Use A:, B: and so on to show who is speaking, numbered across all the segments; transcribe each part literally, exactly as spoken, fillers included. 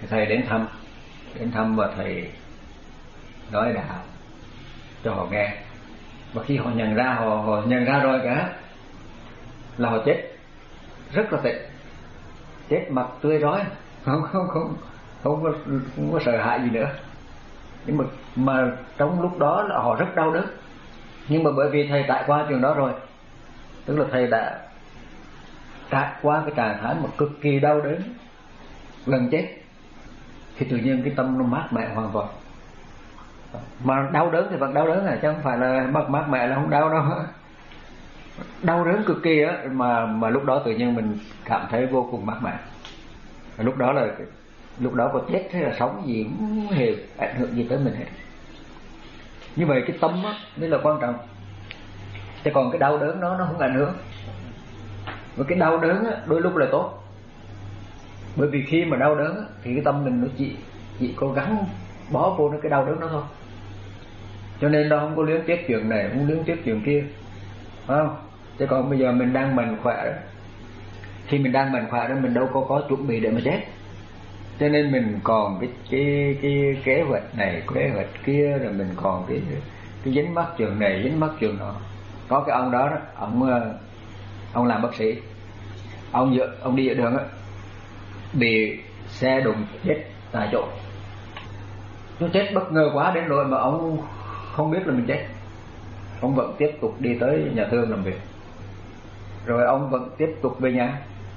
A: Thầy đến thăm đến thăm và thầy nói đạo cho họ nghe, và khi họ nhận ra họ, họ nhận ra rồi cả là họ chết rất là tệ, chết mặt tươi rói, không không không không có, không có sợ hãi gì nữa. Nhưng mà, mà trong lúc đó là họ rất đau đớn, nhưng mà bởi vì thầy trải qua chuyện đó rồi, tức là thầy đã trải qua cái trạng thái mà cực kỳ đau đớn gần chết, thì tự nhiên cái tâm nó mát mẻ hoàn toàn. Mà đau đớn thì vẫn đau đớn à, chứ không phải là mát mát mẻ là không đau đâu. Đau đớn cực kỳ á, mà mà lúc đó tự nhiên mình cảm thấy vô cùng mát mẻ. Lúc đó là lúc đó có chết hay là sống gì cũng hề ảnh hưởng gì tới mình hết. Như vậy cái tâm á mới là quan trọng, chứ còn cái đau đớn nó nó không ảnh hưởng. Và cái đau đớn á, đôi lúc là tốt, bởi vì khi mà đau đớn á, thì cái tâm mình nó chỉ chỉ cố gắng bó vô nó cái đau đớn đó thôi, cho nên nó không có luyến tiếc chuyện này, không luyến tiếc chuyện kia, phải không? Chứ còn bây giờ mình đang mạnh khỏe đó, khi mình đang mạnh khỏe đó mình đâu có có chuẩn bị để mà chết, cho nên mình còn cái cái cái kế hoạch này kế hoạch kia, rồi mình còn cái cái dính mắc chuyện này dính mắc chuyện nọ. Có cái ông đó đó, ông ông làm bác sĩ, ông dự, ông đi ở đường á, bị xe đụng chết tại chỗ. Nó chết bất ngờ quá đến nỗi mà ông không biết là mình chết. Ông vẫn tiếp tục đi tới nhà thương làm việc, rồi ông vẫn tiếp tục về nhà.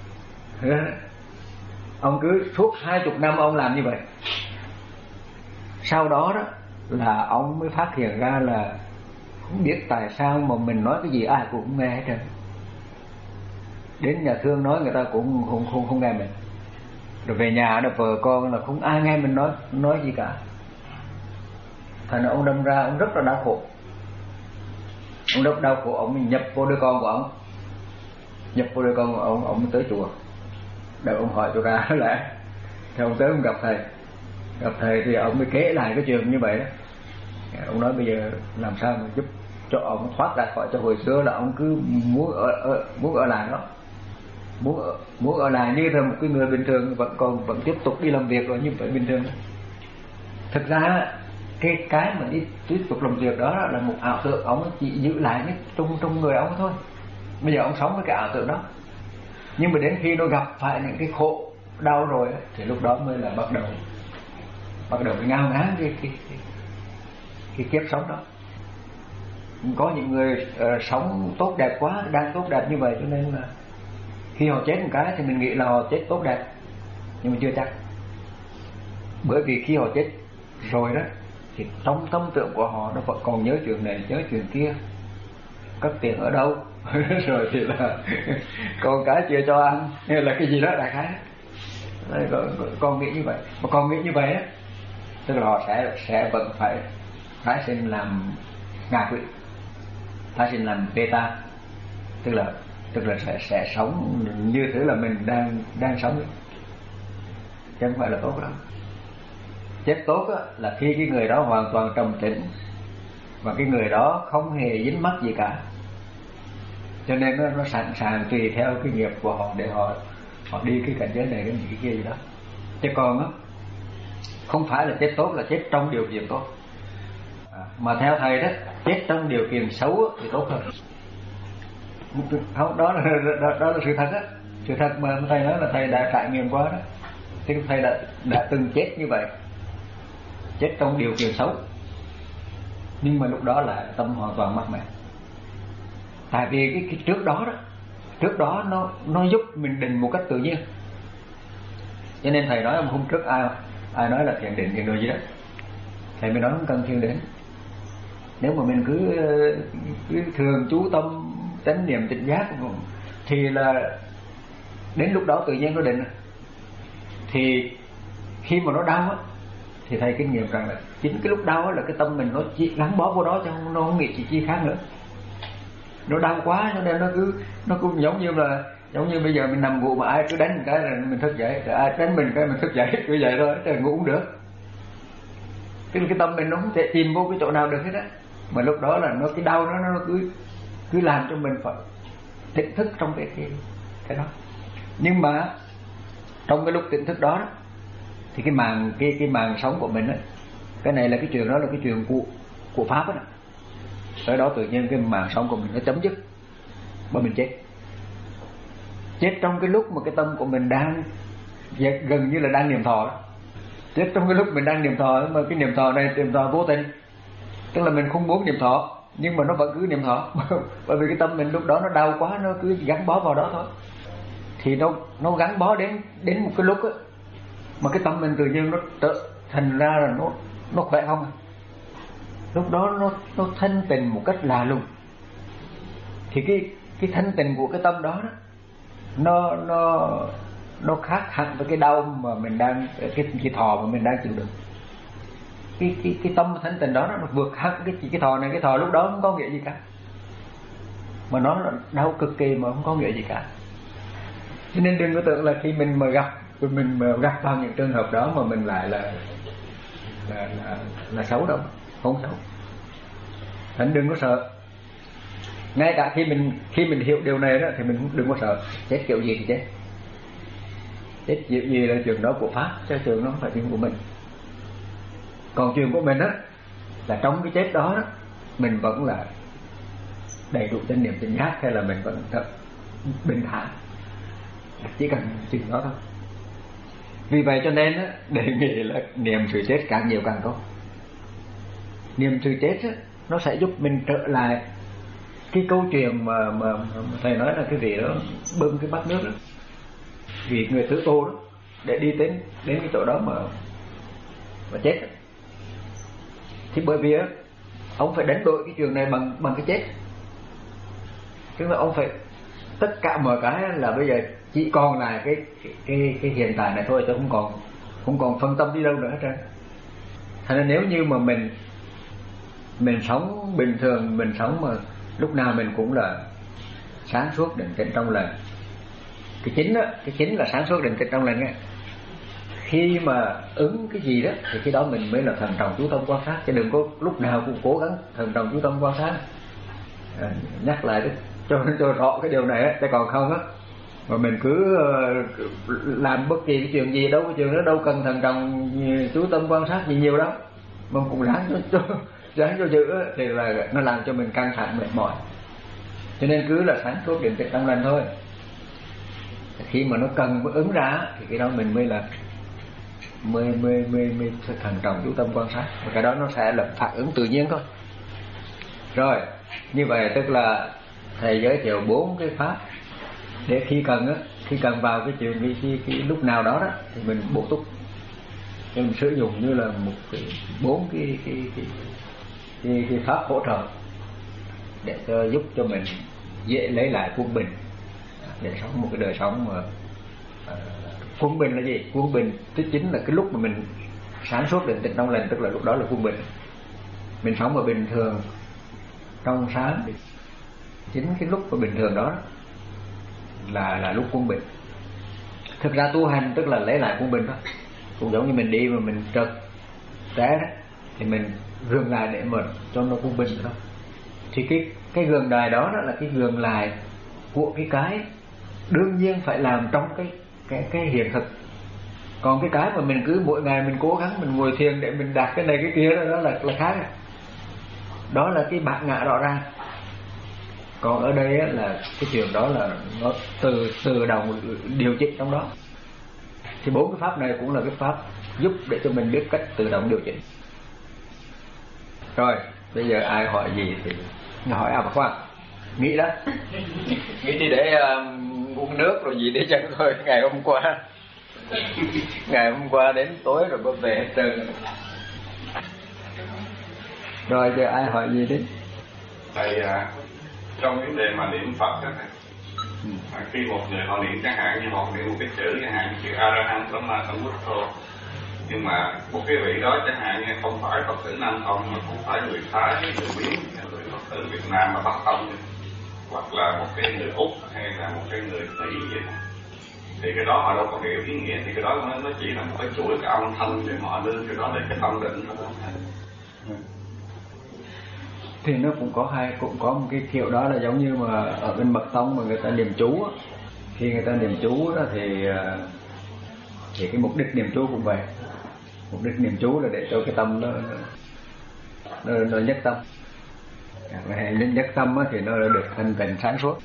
A: Ông cứ suốt hai chục năm ông làm như vậy. Sau đó đó là ông mới phát hiện ra là không biết tại sao mà mình nói cái gì ai cũng không nghe hết trơn. Đến nhà thương nói người ta cũng không không không nghe mình. Rồi về nhà đó vợ con là không ai nghe mình nói nói gì cả. Thành ra ông đâm ra ông rất là đau khổ. Ông rất đau khổ, ông nhập vô đứa con của ông, nhập vô đứa con của ông, ông mới tới chùa. Đợi ông hỏi tôi ra lại, thì ông tới ông gặp thầy, gặp thầy thì ông mới kể lại cái chuyện như vậy đó. Ông nói bây giờ làm sao mà giúp cho ông thoát ra khỏi, cho hồi xưa là ông cứ muốn ở, ở muốn ở lại đó, muốn ở, muốn ở lại như là một cái người bình thường, vẫn còn vẫn tiếp tục đi làm việc rồi như vậy bình thường. Thực ra cái cái mà đi tiếp tục làm việc đó là một ảo tưởng, ông chỉ giữ lại cái trong trong người ông thôi. Bây giờ ông sống với cái ảo tưởng đó, nhưng mà đến khi nó gặp phải những cái khổ đau rồi thì lúc đó mới là bắt đầu bắt đầu cái ngao ngán cái cái, cái cái kiếp sống đó. Có những người uh, sống tốt đẹp quá, đang tốt đẹp như vậy, cho nên là khi họ chết một cái thì mình nghĩ là họ chết tốt đẹp, nhưng mà chưa chắc. Bởi vì khi họ chết rồi đó thì trong tâm tưởng của họ nó vẫn còn nhớ chuyện này nhớ chuyện kia, cất tiền ở đâu rồi thì là con cái chưa cho ăn hay là cái gì đó đại khái. Con, con nghĩ như vậy, mà con nghĩ như vậy á, tức là họ sẽ sẽ vẫn phải tái sinh làm ngạ quỷ, tái sinh làm beta, tức là tức là sẽ sẽ sống như thế là mình đang đang sống ấy. Chứ không phải là tốt lắm. Chết tốt á, là khi cái người đó hoàn toàn trầm tĩnh và cái người đó không hề dính mắc gì cả, cho nên nó, nó sẵn sàng tùy theo cái nghiệp của họ để họ họ đi cái cảnh giới này đến cái kia gì đó. Chứ còn á, không phải là chết tốt là chết trong điều kiện tốt, à, mà theo thầy đó chết trong điều kiện xấu thì tốt hơn. Không, đó là đó, đó là sự thật á, sự thật mà thầy nói là thầy đã trải nghiệm qua đó. Thì thầy đã đã từng chết như vậy, chết trong điều kiện xấu, nhưng mà lúc đó là tâm hoàn toàn mát mẻ. Tại vì cái, cái trước đó đó, trước đó nó nó giúp mình định một cách tự nhiên. Cho nên thầy nói hôm trước ai ai nói là thiền định thiền đồ gì đó, thầy mới nói không cần thiền định. Nếu mà mình cứ cứ thường chú tâm chánh niệm tỉnh giác thì là đến lúc đó tự nhiên nó định. Thì khi mà nó đau á, thì thầy kinh nghiệm rằng là chính cái lúc đau á là cái tâm mình nó chỉ gắn bó vô đó, chứ không, nó không nghĩ gì chi khác nữa. Nó đau quá cho nên nó cứ nó cũng giống như là giống như bây giờ mình nằm ngủ mà ai cứ đánh một cái là mình thức dậy, rồi ai đánh mình cái mình thức dậy, cứ vậy thôi, thì ngủ cũng được. Tức là cái tâm mình nó không thể tìm vô cái chỗ nào được hết á, mà lúc đó là nó cái đau nó nó cứ cứ làm cho mình phải tỉnh thức trong cái cái cái đó. Nhưng mà trong cái lúc tỉnh thức đó, đó Thì cái màn cái cái màn sống của mình á, cái này là cái chuyện đó là cái chuyện của của pháp á. Tới đó tự nhiên cái màn sống của mình nó chấm dứt, bởi mình chết. Chết trong cái lúc mà cái tâm của mình đang gần như là đang niệm thọ đó. Chết trong cái lúc mình đang niệm thọ, mà cái niệm thọ này niệm thọ vô tình, tức là mình không muốn niệm thọ nhưng mà nó vẫn cứ niệm thọ bởi vì cái tâm mình lúc đó nó đau quá, nó cứ gắn bó vào đó thôi. Thì nó nó gắn bó đến đến một cái lúc á mà cái tâm mình tự nhiên nó trở thành ra là nó nó khỏe không. Lúc đó nó nó thanh tịnh một cách lạ lùng. Thì cái cái thanh tịnh của cái tâm đó, đó nó nó nó khác hẳn với cái đau mà mình đang cái cái thọ mà mình đang chịu đựng. Cái cái cái tâm thanh tịnh đó nó vượt hẳn cái cái thọ này. Cái thọ lúc đó không có nghĩa gì cả, mà nó là đau cực kỳ mà không có nghĩa gì cả. Cho nên đừng có tưởng là khi mình mà gặp mình mà gặp vào những trường hợp đó mà mình lại là là là, là xấu đâu, không xấu. Thành đừng có sợ. Ngay cả khi mình khi mình hiểu điều này đó thì mình cũng đừng có sợ. Chết kiểu gì thì chết, chết kiểu gì là chuyện đó của pháp, chứ chuyện nó không phải chuyện của mình. Còn chuyện của mình á là trong cái chết đó, đó mình vẫn là đầy đủ chánh niệm tỉnh giác, hay là mình vẫn thật bình thản, chỉ cần chuyện đó thôi. Vì vậy cho nên á, đề nghị là niệm sự chết càng nhiều càng tốt. Niệm sự chết á, nó sẽ giúp mình trở lại cái câu chuyện mà, mà, mà thầy nói là cái vị đó bưng cái bát nước đó, vì người thứ tô đó, để đi đến đến cái chỗ đó mà mà chết đó. Thì bởi vì á, ông phải đánh đổi cái chuyện này bằng bằng cái chết. Tức là ông phải tất cả mọi cái là bây giờ chỉ còn lại cái cái cái, cái hiện tại này thôi, chứ không còn không còn phân tâm đi đâu nữa hết trơn. Thành ra nếu như mà mình mình sống bình thường, mình sống mà lúc nào mình cũng là sáng suốt định tĩnh trong lành. Cái chính đó, cái chính là sáng suốt định tĩnh trong lành nghe. Khi mà ứng cái gì đó thì cái đó mình mới là thần trọng chú tâm quan sát, chứ đừng có lúc nào cũng cố gắng thần trọng chú tâm quan sát. À, nhắc lại đó, cho cho rõ cái điều này á, chứ còn không á mà mình cứ làm bất kỳ cái chuyện gì đâu, cái chuyện đó đâu cần thần trọng chú tâm quan sát gì nhiều đâu, mà cũng ráng cho cho ráng cho giữ thì là nó làm cho mình căng thẳng mệt mỏi. Cho nên cứ là sáng suốt định tĩnh trong lành thôi. Khi mà nó cần ứng ra thì cái đó mình mới là mới mới mới mới thần trọng chú tâm quan sát, và cái đó nó sẽ là phản ứng tự nhiên thôi. Rồi như vậy tức là thầy giới thiệu bốn cái pháp để khi cần á, khi cần vào cái chuyện cái, cái, cái lúc nào đó đó thì mình bổ túc, thì mình sử dụng như là một cái bốn cái cái cái, cái cái pháp hỗ trợ để cho giúp cho mình dễ lấy lại quân bình, để sống một cái đời sống mà uh, quân bình là gì? Quân bình tức chính là cái lúc mà mình sáng suốt định tĩnh trong lành, tức là lúc đó là quân bình. Mình sống mà bình thường trong sáng, chính cái lúc mà bình thường đó là là lúc quân bình. Thực ra tu hành tức là lấy lại quân bình đó, cũng giống như mình đi mà mình trật té đó thì mình gượng lại để mà cho nó quân bình thôi. Thì cái cái gượng đài đó, đó là cái gượng lại của cái cái đương nhiên phải làm trong cái cái cái hiện thực. Còn cái cái mà mình cứ mỗi ngày mình cố gắng mình ngồi thiền để mình đạt cái này cái kia đó, đó là là khác. Đó là cái bát ngã rõ ràng. Còn ở đây á, là cái chuyện đó là nó từ từ động điều chỉnh trong đó. Thì bốn cái pháp này cũng là cái pháp giúp để cho mình biết cách tự động điều chỉnh. Rồi bây giờ ai hỏi gì thì hỏi à, bà Khoan nghĩ đó nghĩ đi để uh, uống nước rồi gì để chẳng thôi. Ngày hôm qua ngày hôm qua đến tối rồi mới về hết trơn. Rồi giờ ai hỏi gì đi.
B: Thầy à, trong vấn đề mà niệm Phật đó, ừ. à, khi một người họ niệm chẳng hạn như họ niệm một cái chữ chẳng hạn như chữ A La Hán Sama Sambuddho, nhưng mà một cái vị đó chẳng hạn như không phải Phật tử Nam Tông mà không phải người Thái, người Miến, người Phật tử Việt Nam mà Bắc Tông, hoặc là một cái người Úc hay là một cái người Mỹ vậy, thì cái đó họ đâu có hiểu ý nghĩa, thì cái đó nó, nó chỉ là một cái chuỗi cái âm thanh để họ đưa cái đó để cái tâm định thôi.
A: Thì nó cũng có hai, cũng có một cái kiểu đó là giống như mà ở bên Mật Tông mà người ta niệm chú á, khi người ta niệm chú đó thì Thì cái mục đích niệm chú cũng vậy. Mục đích niệm chú là để cho cái tâm nó nó, nó nhất tâm. Hệ nhất tâm thì nó được thanh tịnh sáng suốt.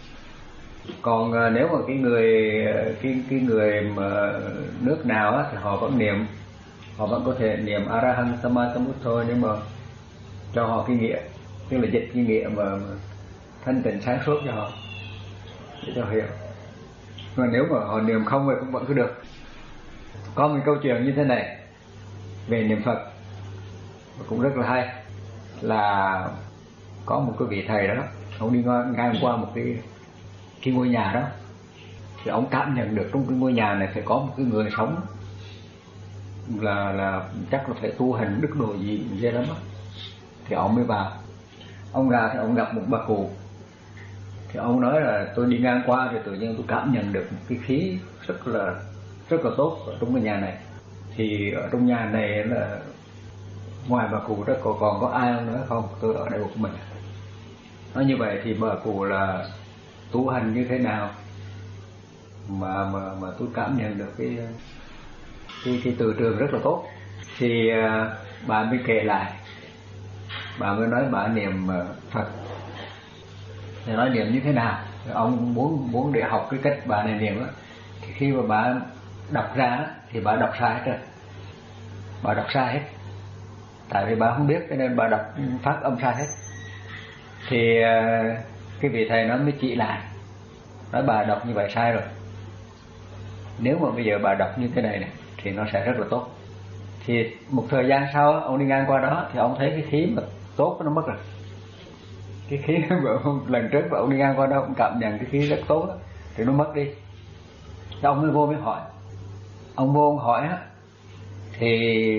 A: Còn nếu mà cái người cái cái người mà nước nào á, thì họ vẫn niệm, họ vẫn có thể niệm Arahant Sama Sambuddho, nhưng mà cho họ cái nghĩa, tức là dịch cái nghĩa mà, mà thanh tịnh sáng suốt cho họ để cho hiểu. Mà nếu mà họ niệm không thì cũng vẫn cứ được. Có một câu chuyện như thế này về niệm Phật cũng rất là hay, là có một cái vị thầy đó, ông đi ngang qua một cái cái ngôi nhà đó, thì ông cảm nhận được trong cái ngôi nhà này phải có một cái người sống là là chắc là phải tu hành đức độ gì dễ lắm đó. Thì ông mới vào, ông ra thì ông gặp một bà cụ. Thì ông nói là tôi đi ngang qua thì tự nhiên tôi cảm nhận được một cái khí rất là rất là tốt ở trong cái nhà này. Thì ở trong nhà này là ngoài bà cụ đó còn còn có ai nữa không? Tôi ở đây một mình. Nói như vậy thì bà cụ là tu hành như thế nào mà mà mà tôi cảm nhận được cái cái cái từ trường rất là tốt. Thì uh, bà mới kể lại, bà mới nói bà niệm Phật. Thì nói niệm như thế nào? Ông muốn muốn để học cái cách bà này niệm á, thì khi mà bà đọc ra thì bà đọc sai hết rồi. Bà đọc sai hết. Tại vì bà không biết cho nên bà đọc phát âm sai hết. Thì uh, cái vị thầy nó mới chỉ lại, nói bà đọc như vậy sai rồi. Nếu mà bây giờ bà đọc như thế này này thì nó sẽ rất là tốt. Thì một thời gian sau ông đi ngang qua đó thì ông thấy cái khí mà tốt nó mất rồi. Cái khí lần trước mà ông đi ngang qua đó ông cảm nhận cái khí rất tốt đó, thì nó mất đi. Thì ông mới vô mới hỏi. Ông vô ông hỏi á, thì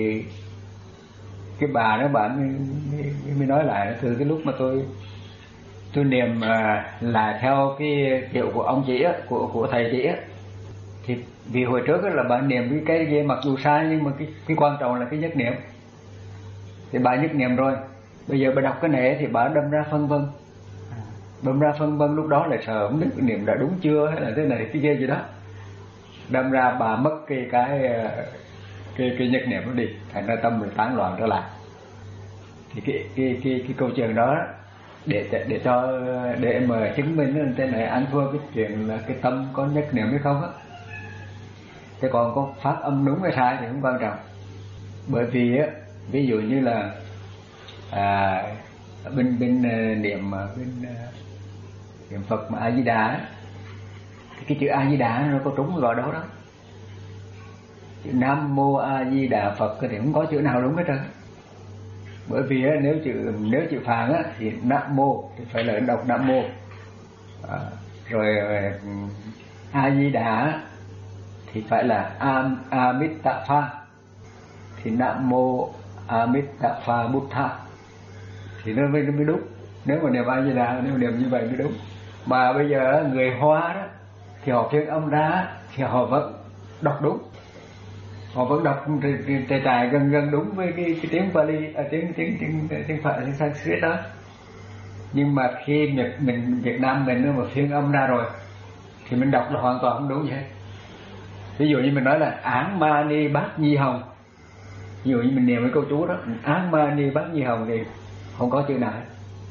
A: cái bà đó bà mới, mới, mới nói lại từ cái lúc mà tôi tôi niệm à, là theo cái kiểu của ông chị á, của của thầy chị á, thì vì hồi trước là bà niệm cái cái gì mặc dù sai nhưng mà cái cái quan trọng là cái nhất niệm. Thì bà nhất niệm rồi, bây giờ bà đọc cái này thì bà đâm ra phân vân, đâm ra phân vân lúc đó là sợ không biết cái niệm đã đúng chưa hay là thế này cái kia gì đó, đâm ra bà mất cái cái cái cái nhất niệm nó đi, thành ra tâm mình tán loạn trở lại. Thì cái cái cái cái câu chuyện đó để để cho để mà chứng minh thế này ăn thua cái chuyện là cái tâm có nhất niệm hay không á. Thế còn có phát âm đúng hay sai thì không quan trọng. Bởi vì á, ví dụ như là à, bên bên niệm bên niệm Phật mà A Di Đà, cái chữ A Di Đà nó có trúng gọi đó đó. Chữ Nam Mô A Di Đà Phật thì không có chữ nào đúng hết trơn. Bởi vì á, nếu chữ nếu chữ phạn á thì Nam Mô thì phải là đọc Nam Mô. À, rồi A Di Đà thì phải là Am Amitabha, thì Nam Mô Amitabha Buddha thì nó mới, nó mới đúng. Nếu mà niệm A Di Đà, nếu mà niệm như vậy mới đúng. Mà bây giờ người Hoa đó thì họ phiên âm ra thì họ vẫn đọc đúng, họ vẫn đọc trải trải gần gần đúng với cái, cái tiếng Pali, à, tiếng tiếng tiếng tiếng Phật, tiếng Sanskrit đó. Nhưng mà khi mình, mình Việt Nam mình nó mà phiên âm ra rồi thì mình đọc là hoàn toàn không đúng vậy. Ví dụ như mình nói là Án Mani Bát Nhi Hồng, ví dụ như mình niệm cái câu chú đó Án Mani Bát Nhi Hồng thì không có chữ nào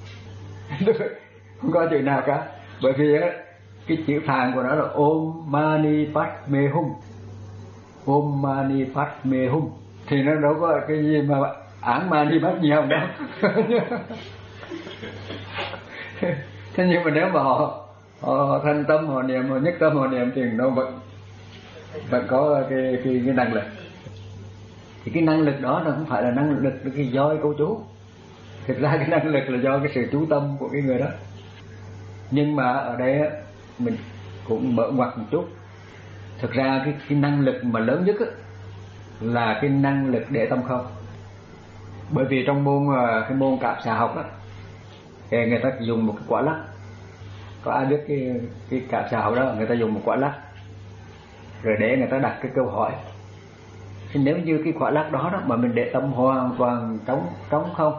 A: không có chữ nào cả. Bởi vì cái chữ phạn của nó là Om Mani Padme Hum, Om Mani Padme Hum, thì nó đâu có cái gì mà Án Mani Bát Nhi Hồng đâu. Thế nhưng mà nếu mà họ họ thanh tâm, họ niệm, họ nhất tâm, họ niệm thì nó vẫn vẫn có cái cái cái năng lực. Thì cái năng lực đó nó không phải là năng lực cái do cái câu chú. Thực ra cái năng lực là do cái sự chú tâm của cái người đó. Nhưng mà ở đây mình cũng mở ngoặt một chút. Thực ra cái cái năng lực mà lớn nhất là cái năng lực để tâm không. Bởi vì trong môn cái môn cạp xà học á, người ta dùng một cái quả lắc. Có ai biết cái cái cạp xà học đó, người ta dùng một quả lắc rồi để người ta đặt cái câu hỏi. Thì nếu như cái quả lắc đó, đó mà mình để tâm hoàn toàn trống trống không,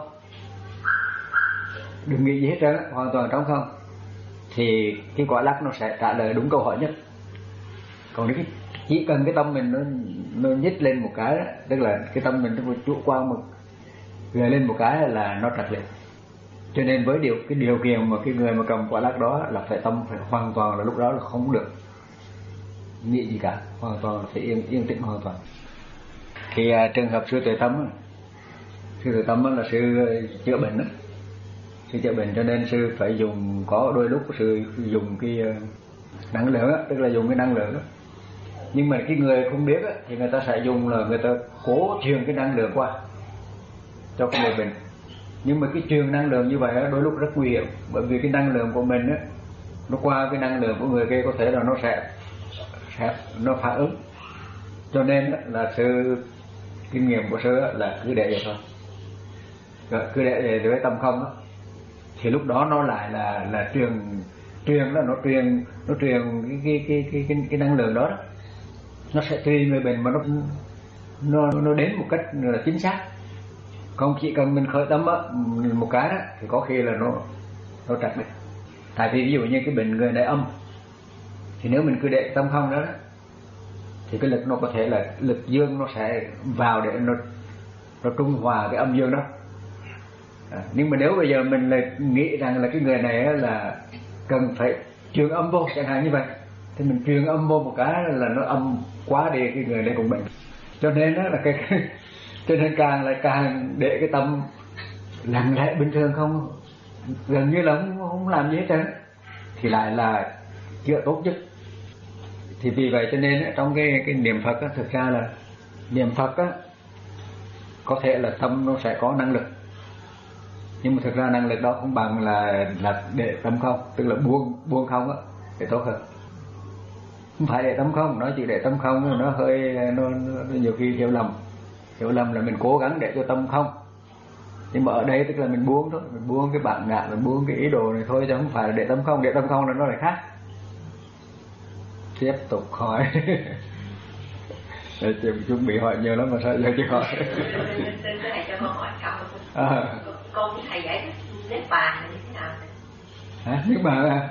A: đừng nghĩ gì hết trơn, hoàn toàn trống không, thì cái quả lắc nó sẽ trả lời đúng câu hỏi nhất. Còn cái chỉ cần cái tâm mình nó nó nhích lên một cái đó, tức là cái tâm mình nó chủ quan một gửi lên một cái là nó trật lên. Cho nên với điều cái điều kiện mà cái người mà cầm quả lắc đó là phải tâm phải hoàn toàn là lúc đó là không được nghĩ gì cả, hoàn toàn là phải yên yên tĩnh hoàn toàn. Thì à, trường hợp sư Tuệ Tâm, sư Tuệ Tâm là sư chữa bệnh đó, sư chữa bệnh cho nên sư phải dùng, có đôi lúc sư dùng cái năng lượng đó, tức là dùng cái năng lượng đó. Nhưng mà cái người không biết đó, thì người ta sẽ dùng là người ta cố truyền cái năng lượng qua cho cái người bệnh. Nhưng mà cái truyền năng lượng như vậy đó, đôi lúc rất nguy hiểm, bởi vì cái năng lượng của mình đó, nó qua cái năng lượng của người kia có thể là nó sẽ, sẽ nó phản ứng. Cho nên đó, là sư kinh nghiệm của sư là cứ để vậy thôi, rồi, cứ để vậy với tâm không đó, thì lúc đó nó lại là là truyền truyền đó, nó truyền nó truyền cái cái cái cái cái, cái năng lượng đó, đó nó sẽ tùy người bệnh mà nó nó nó đến một cách là chính xác. Không chỉ cần mình khởi tâm á một cái đó thì có khi là nó nó trật được. Tại vì ví dụ như cái bệnh người đại âm thì nếu mình cứ để tâm không đó, đó thì cái lực nó có thể là lực dương nó sẽ vào để nó nó trung hòa cái âm dương đó. À, nhưng mà nếu bây giờ mình lại nghĩ rằng là cái người này là cần phải truyền âm vô chẳng hạn như vậy, thì mình truyền âm vô một cái là nó âm quá đi cái người này cũng bệnh. Cho nên đó là cái, cái cho nên càng lại càng để cái tâm lặng lẽ bình thường, không gần như là không, không làm gì hết trơn, thì lại là chữa tốt nhất. Thì vì vậy cho nên trong cái cái niệm Phật á, thực ra là niệm Phật á có thể là tâm nó sẽ có năng lực, nhưng mà thực ra năng lực đó không bằng là là để tâm không, tức là buông buông không á để tốt hơn. Không phải để tâm không, nó chỉ để tâm không nó hơi nó, nó nhiều khi hiểu lầm hiểu lầm là mình cố gắng để cho tâm không, nhưng mà ở đây tức là mình buông thôi, mình buông cái bản ngã, mình buông cái ý đồ này thôi, chứ không phải là để tâm không. Để tâm không là nó lại khác. Tiếp tục hỏi. Để chị chuẩn bị hỏi nhiều lắm mà sao giờ chị hỏi.
C: Thầy cho con hỏi câu.
A: À.
C: Con với thầy giải thích Niết Bàn là như thế nào?
A: Hả? Niết Bàn à?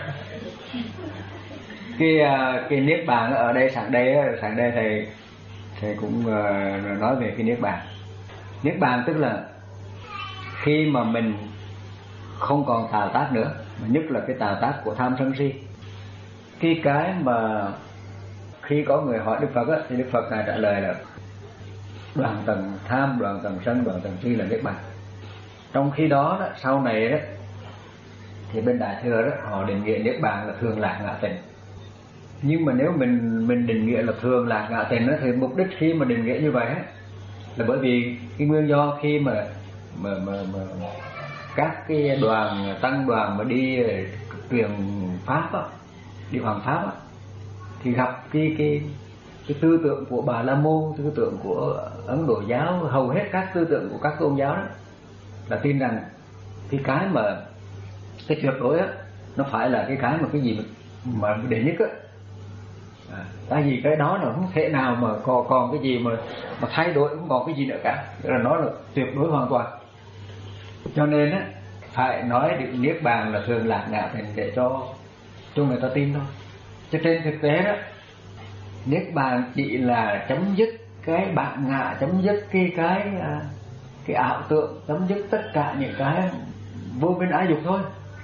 A: cái cái Niết Bàn ở đây sáng đây sáng đây thầy thầy cũng nói về cái Niết Bàn. Niết Bàn tức là khi mà mình không còn tạo tác nữa, mà nhất là cái tạo tác của tham sân si. Cái cái mà khi có người hỏi Đức Phật á, thì Đức Phật này trả lời là đoạn tầng tham, đoạn tầng sân, đoạn tầng si là Niết Bàn. Trong khi đó, đó sau này đó thì bên Đại Thừa đó họ định nghĩa Niết Bàn là thường lạc ngã tịnh. Nhưng mà nếu mình mình định nghĩa là thường lạc ngã tịnh đó, thì mục đích khi mà định nghĩa như vậy đó, là bởi vì cái nguyên do khi mà mà mà, mà các cái đoàn tăng đoàn mà đi truyền pháp đó, đi hoàng pháp đó, thì gặp cái cái cái tư tưởng của Bà La Môn, tư tưởng của Ấn Độ giáo, hầu hết các tư tưởng của các tôn giáo đó là tin rằng cái cái mà cái tuyệt đối á nó phải là cái cái mà cái gì mà, mà đệ nhất á. À, tại vì cái đó là không thể nào mà còn còn cái gì mà mà thay đổi, không còn cái gì nữa cả, tức là nó là tuyệt đối hoàn toàn. Cho nên á phải nói được Niết Bàn là thường lạc ngã tịnh để cho cho người ta tin thôi. Cho trên thực tế đó, Niết Bàn chỉ là chấm dứt cái bản ngã, chấm dứt cái cái cái ảo tưởng, chấm dứt tất cả những cái vô biên ái dục thôi.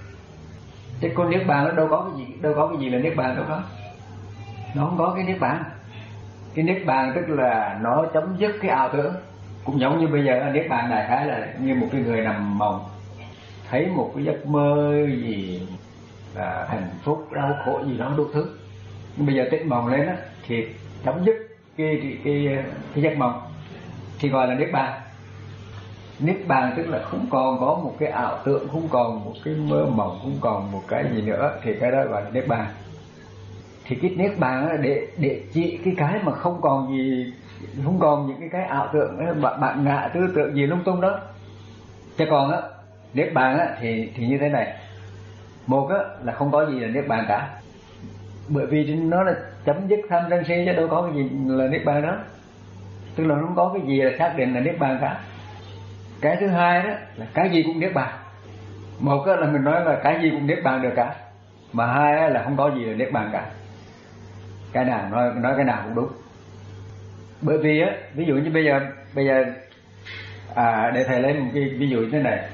A: Chứ con Niết Bàn nó đâu có cái gì, đâu có cái gì là Niết Bàn, đâu có. Nó không có cái Niết Bàn. Cái Niết Bàn tức là nó chấm dứt cái ảo tưởng. Cũng giống như bây giờ Niết Bàn đại khái là như một cái người nằm mộng, thấy một cái giấc mơ gì là hạnh phúc, đau khổ gì đó đủ thứ. Nhưng bây giờ tỉnh mộng lên á thì chấm dứt cái cái cái, cái giấc mộng thì gọi là Niết Bàn. Niết Bàn tức là không còn có một cái ảo tưởng, không còn một cái mơ mộng, không còn một cái gì nữa, thì cái đó gọi là Niết Bàn. Thì cái Niết Bàn để để chỉ cái cái mà không còn gì, không còn những cái cái ảo tưởng, bạn bạn ngạ tư tưởng gì lung tung đó. Chứ còn á Niết Bàn á thì thì như thế này. Một á là không có gì là Niết Bàn cả, bởi vì nó là chấm dứt tham sân si, chứ đâu có cái gì là Niết Bàn đó. Tức là không có cái gì là xác định là Niết Bàn cả. Cái thứ hai đó là cái gì cũng Niết Bàn. Một là mình nói là cái gì cũng Niết Bàn được cả, mà hai là không có gì là Niết Bàn cả. Cái nào nói nói cái nào cũng đúng. Bởi vì á, ví dụ như bây giờ bây giờ à, để thầy lấy một cái ví dụ như thế này.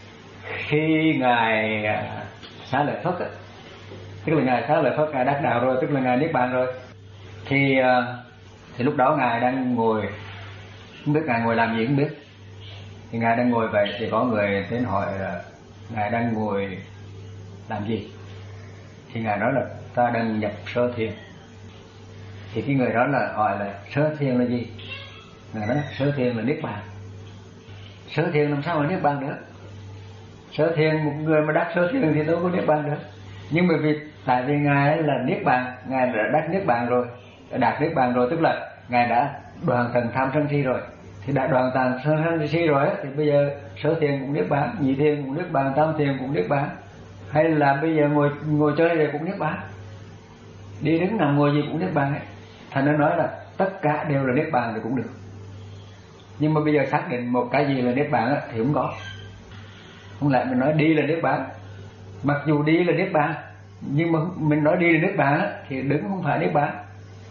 A: Khi ngài à, Xá Lợi Phất á, tức là ngài Xá Lợi Phất ngài đắc đạo rồi, tức là ngài niết bàn rồi, thì à, thì lúc đó ngài đang ngồi, không biết ngài ngồi làm gì không biết, thì ngài đang ngồi vậy thì có người đến hỏi là ngài đang ngồi làm gì, thì ngài nói là ta đang nhập sơ thiền. Thì cái người đó là hỏi là sơ thiền là gì? Ngài nói sơ thiền là niết bàn. Sơ thiền làm sao mà niết bàn nữa? Sơ thiền, một người mà đắc sơ thiền thì đâu có niết bàn nữa. Nhưng bởi vì tại vì ngài là niết bàn, ngài đã đắc niết bàn rồi, đã đạt niết bàn rồi, tức là ngài đã đoạn tận tham sân si rồi. Thì đã đoạn tận sân si rồi thì bây giờ sơ thiền cũng niết bàn, nhị thiền cũng niết bàn, tam thiền cũng niết bàn, hay là bây giờ ngồi ngồi chơi thì cũng niết bàn, đi đứng nằm ngồi gì cũng niết bàn ấy. Thành nó nói là tất cả đều là niết bàn thì cũng được. Nhưng mà bây giờ xác định một cái gì là niết bàn á, thì không có. Không lẽ mình nói đi là niết bàn. Mặc dù đi là niết bàn, nhưng mà mình nói đi là niết bàn á, thì đứng không phải niết bàn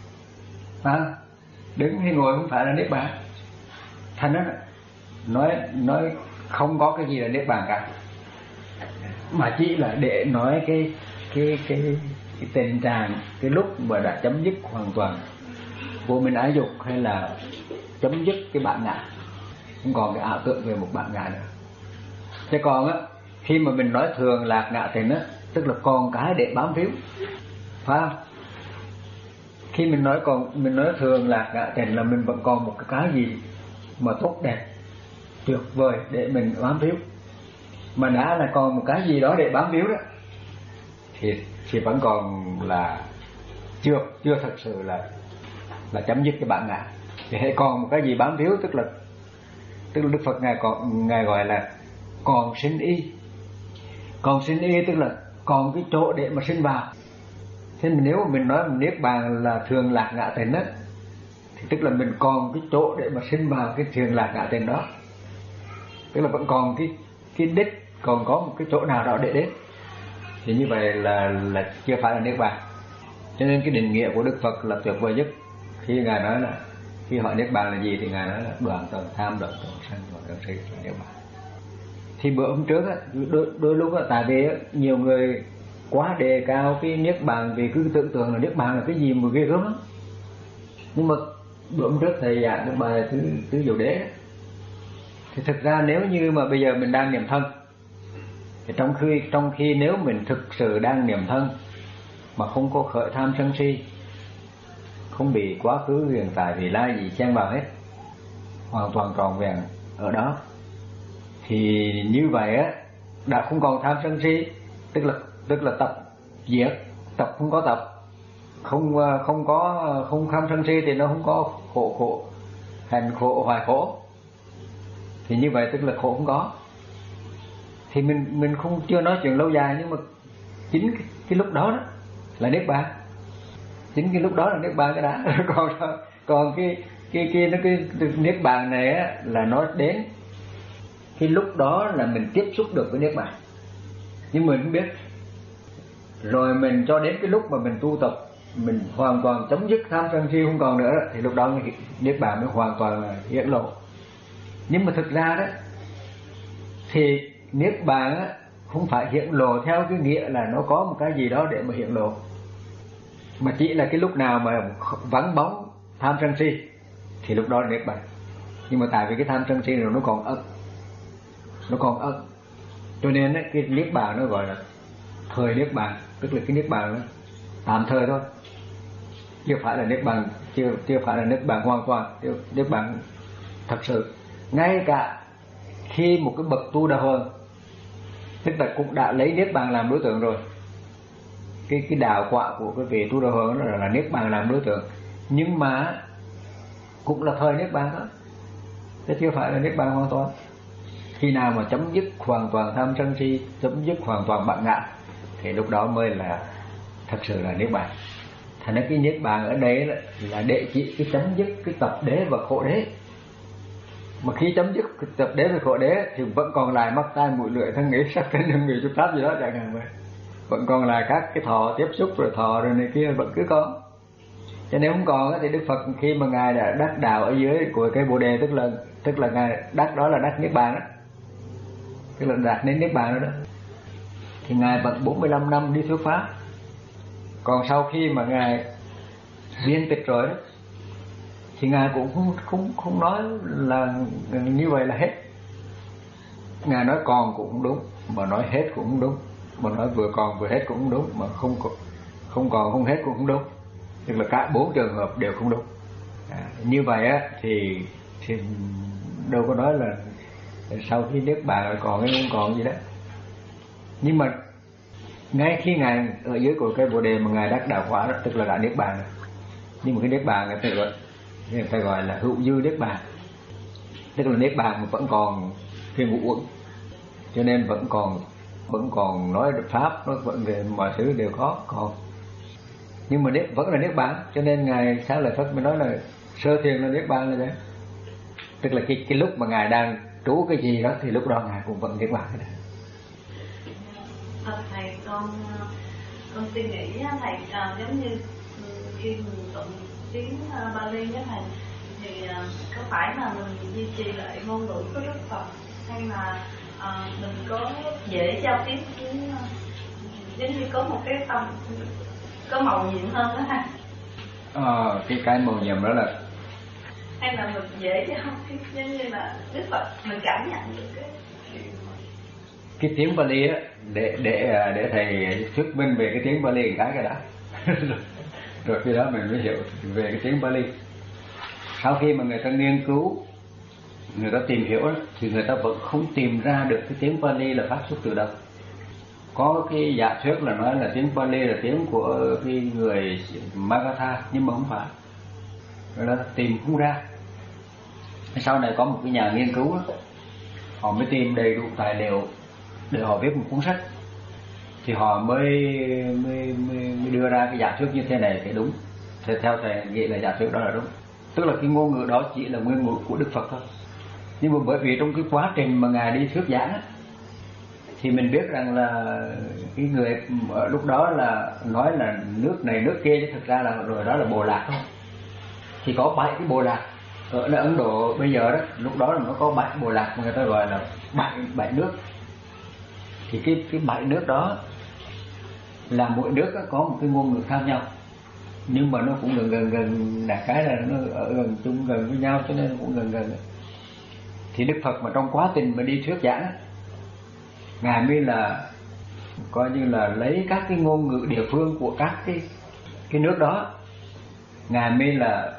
A: à, đứng hay ngồi không phải là niết bàn. Thành nó nói nói không có cái gì là niết bàn cả, mà chỉ là để nói cái cái cái, cái tình trạng cái lúc mà đã chấm dứt hoàn toàn vô minh ái dục, hay là chấm dứt cái bản ngã, không còn cái ảo tưởng về một bản ngã nữa. Chứ còn á, khi mà mình nói thường lạc ngã tình á, tức là còn cái để bám víu, phải không? Khi mình nói còn mình nói thường lạc ngã tình là mình vẫn còn một cái cái gì mà tốt đẹp, tuyệt vời để mình bám víu. Mà đã là còn một cái gì đó để bám víu đó, thì thì vẫn còn là chưa chưa thật sự là là chấm dứt cái bản ngã. Thì hãy còn một cái gì bám víu, tức là tức là Đức Phật ngài còn ngài gọi là còn sinh y. Còn sinh y tức là còn cái chỗ để mà sinh vào. Thế nếu mà mình nói mình niết bàn là thường lạc ngã tình á, thì tức là mình còn cái chỗ để mà sinh vào cái thường lạc ngã tình đó. Tức là vẫn còn cái cái đích, còn có một cái chỗ nào đó để đến. Thì như vậy là là chưa phải là niết bàn. Cho nên cái định nghĩa của Đức Phật là tuyệt vời nhất. Khi ngài nói là khi hỏi niết bàn là gì thì ngài nói là đoạn tận tham, đoạn tận sân, đoạn tận si là niết bàn. Thì bữa hôm trước á, đôi, đôi lúc á, tại vì á, nhiều người quá đề cao cái niết bàn vì cứ tưởng tượng là niết bàn là cái gì mà ghê gớm lắm. Nhưng mà bữa hôm trước thầy giảng cái bài tứ tứ diệu đế ấy, thì thực ra nếu như mà bây giờ mình đang niệm thân, thì trong khi trong khi nếu mình thực sự đang niệm thân mà không có khởi tham sân si, không bị quá khứ hiện tại vị lai gì chen vào hết, hoàn toàn trọn vẹn ở đó, thì như vậy á đã không còn tham sân si, tức là tức là tập diệt, tập không có tập, không không có không tham sân si thì nó không có khổ khổ hành khổ hoài khổ, thì như vậy tức là khổ không có. Thì mình mình không chưa nói chuyện lâu dài, nhưng mà chính cái, cái lúc đó đó là niết bàn, chính cái lúc đó là niết bàn cái đã. còn còn cái cái cái nó cái, cái niết bàn này á là nó đến cái lúc đó là mình tiếp xúc được với niết bàn, nhưng mình không biết. Rồi mình cho đến cái lúc mà mình tu tập, mình hoàn toàn chấm dứt tham sân si không còn nữa đó, thì lúc đó niết bàn mới hoàn toàn là hiện lộ. Nhưng mà thực ra đó thì niết bàn á không phải hiện lộ theo cái nghĩa là nó có một cái gì đó để mà hiện lộ, mà chỉ là cái lúc nào mà vắng bóng tham sân si thì lúc đó là niết bàn. Nhưng mà tại vì cái tham sân si này nó còn ẩn, nó còn ẩn, cho nên ấy, cái niết bàn nó gọi là thời niết bàn, tức là cái niết bàn nó tạm thời thôi, chưa phải là niết bàn, chưa chưa phải là niết bàn hoàn toàn, chưa, niết bàn thật sự. Ngay cả khi một cái bậc tu đà hoàng, tức là cũng đã lấy niết bàn làm đối tượng rồi, cái cái đạo quả của cái vị tu đà hoàng là, là niết bàn làm đối tượng, nhưng mà cũng là thời niết bàn thôi, chứ chưa phải là niết bàn hoàn toàn. Khi nào mà chấm dứt hoàn toàn tham sân si, chấm dứt hoàn toàn bản ngã, thì lúc đó mới là thật sự là niết bàn. Thành ra cái niết bàn ở đây là, là để chỉ cái chấm dứt cái tập đế và khổ đế. Mà khi chấm dứt cái tập đế và khổ đế thì vẫn còn lại mắt tai mũi lưỡi thân nghĩ sắc thân nhân người chúc pháp gì đó chẳng hạn vậy, vẫn còn lại các cái thọ tiếp xúc rồi thọ rồi này kia vẫn cứ có. Cho nên không còn thì Đức Phật khi mà ngài đã đắc đạo ở dưới của cây Bồ đề, tức là tức là ngài đắc đó là đắc niết bàn đó, tức là đạt đến niết bàn đó, đó thì ngài vẫn bốn mươi lăm năm đi thuyết pháp. Còn sau khi mà ngài viên tịch rồi đó thì ngài cũng không không không nói là như vậy là hết. Ngài nói còn cũng không đúng, mà nói hết cũng không đúng, mà nói vừa còn vừa hết cũng không đúng, mà không không còn không hết cũng không đúng, tức là cả bốn trường hợp đều không đúng. À, như vậy á thì thì đâu có nói là sau khi niết bàn còn hay không còn gì đó. Nhưng mà ngay khi ngài ở dưới cội cây Bồ đề mà ngài đắc đạo quả đó, tức là đã niết bàn rồi. Nhưng mà cái niết bàn người ta gọi người ta gọi là hữu dư niết bàn, tức là niết bàn mà vẫn còn cái ngũ uẩn, cho nên vẫn còn vẫn còn nói được pháp, nó vẫn về mọi thứ đều có còn. Nhưng mà niết vẫn là niết bàn, cho nên ngài Xá Lợi Phất mới nói là sơ thiền là niết bàn là vậy. Tức là cái cái lúc mà ngài đang trú cái gì đó thì lúc đó ngài cũng vẫn niết bàn cái đó.
D: Thật thầy, con con suy nghĩ thầy, à, giống như khi mình tụng tiếng uh, Bali với thầy thì uh, có phải là mình duy trì lại ngôn ngữ của Đức Phật, hay là uh, mình có dễ giao tiếp với uh, giống như có một cái tâm có màu nhiệm hơn đó thầy?
A: Ờ, cái cái màu nhiệm đó là
D: hay là mình dễ giao tiếp giống như là Đức Phật mình cảm nhận được cái
A: cái tiếng Bali á, để để để thầy thuyết minh về cái tiếng Bali cái cái đã rồi khi đó mình mới hiểu về cái tiếng Bali. Sau khi mà người ta nghiên cứu, người ta tìm hiểu đó, thì người ta vẫn không tìm ra được cái tiếng Bali là phát xuất từ đâu. Có cái giả thuyết là nói là tiếng Bali là tiếng của cái người Magadha, nhưng mà không phải, rồi đó tìm không ra. Sau này có một cái nhà nghiên cứu đó, họ mới tìm đầy đủ tài liệu để họ viết một cuốn sách, thì họ mới mới, mới, mới đưa ra cái giả thuyết như thế này thì đúng. Thì theo thầy nghĩ là giả thuyết đó là đúng, tức là cái ngôn ngữ đó chỉ là nguyên ngữ của Đức Phật thôi. Nhưng mà bởi vì trong cái quá trình mà ngài đi thuyết giảng thì mình biết rằng là cái người ở lúc đó là nói là nước này nước kia, chứ thực ra là rồi đó là Bồ Lạc thôi. Thì có bảy cái Bồ Lạc ở Ấn Độ bây giờ đó, lúc đó là nó có bảy Bồ Lạc mà người ta gọi là bảy bảy nước. Thì cái cái bảy nước đó là mỗi nước có một cái ngôn ngữ khác nhau, nhưng mà nó cũng gần gần gần đại cái là nó ở gần chung gần với nhau, cho nên cũng gần gần. Thì Đức Phật mà trong quá trình mà đi thuyết giảng, ngài mới là coi như là lấy các cái ngôn ngữ địa phương của các cái cái nước đó, ngài mới là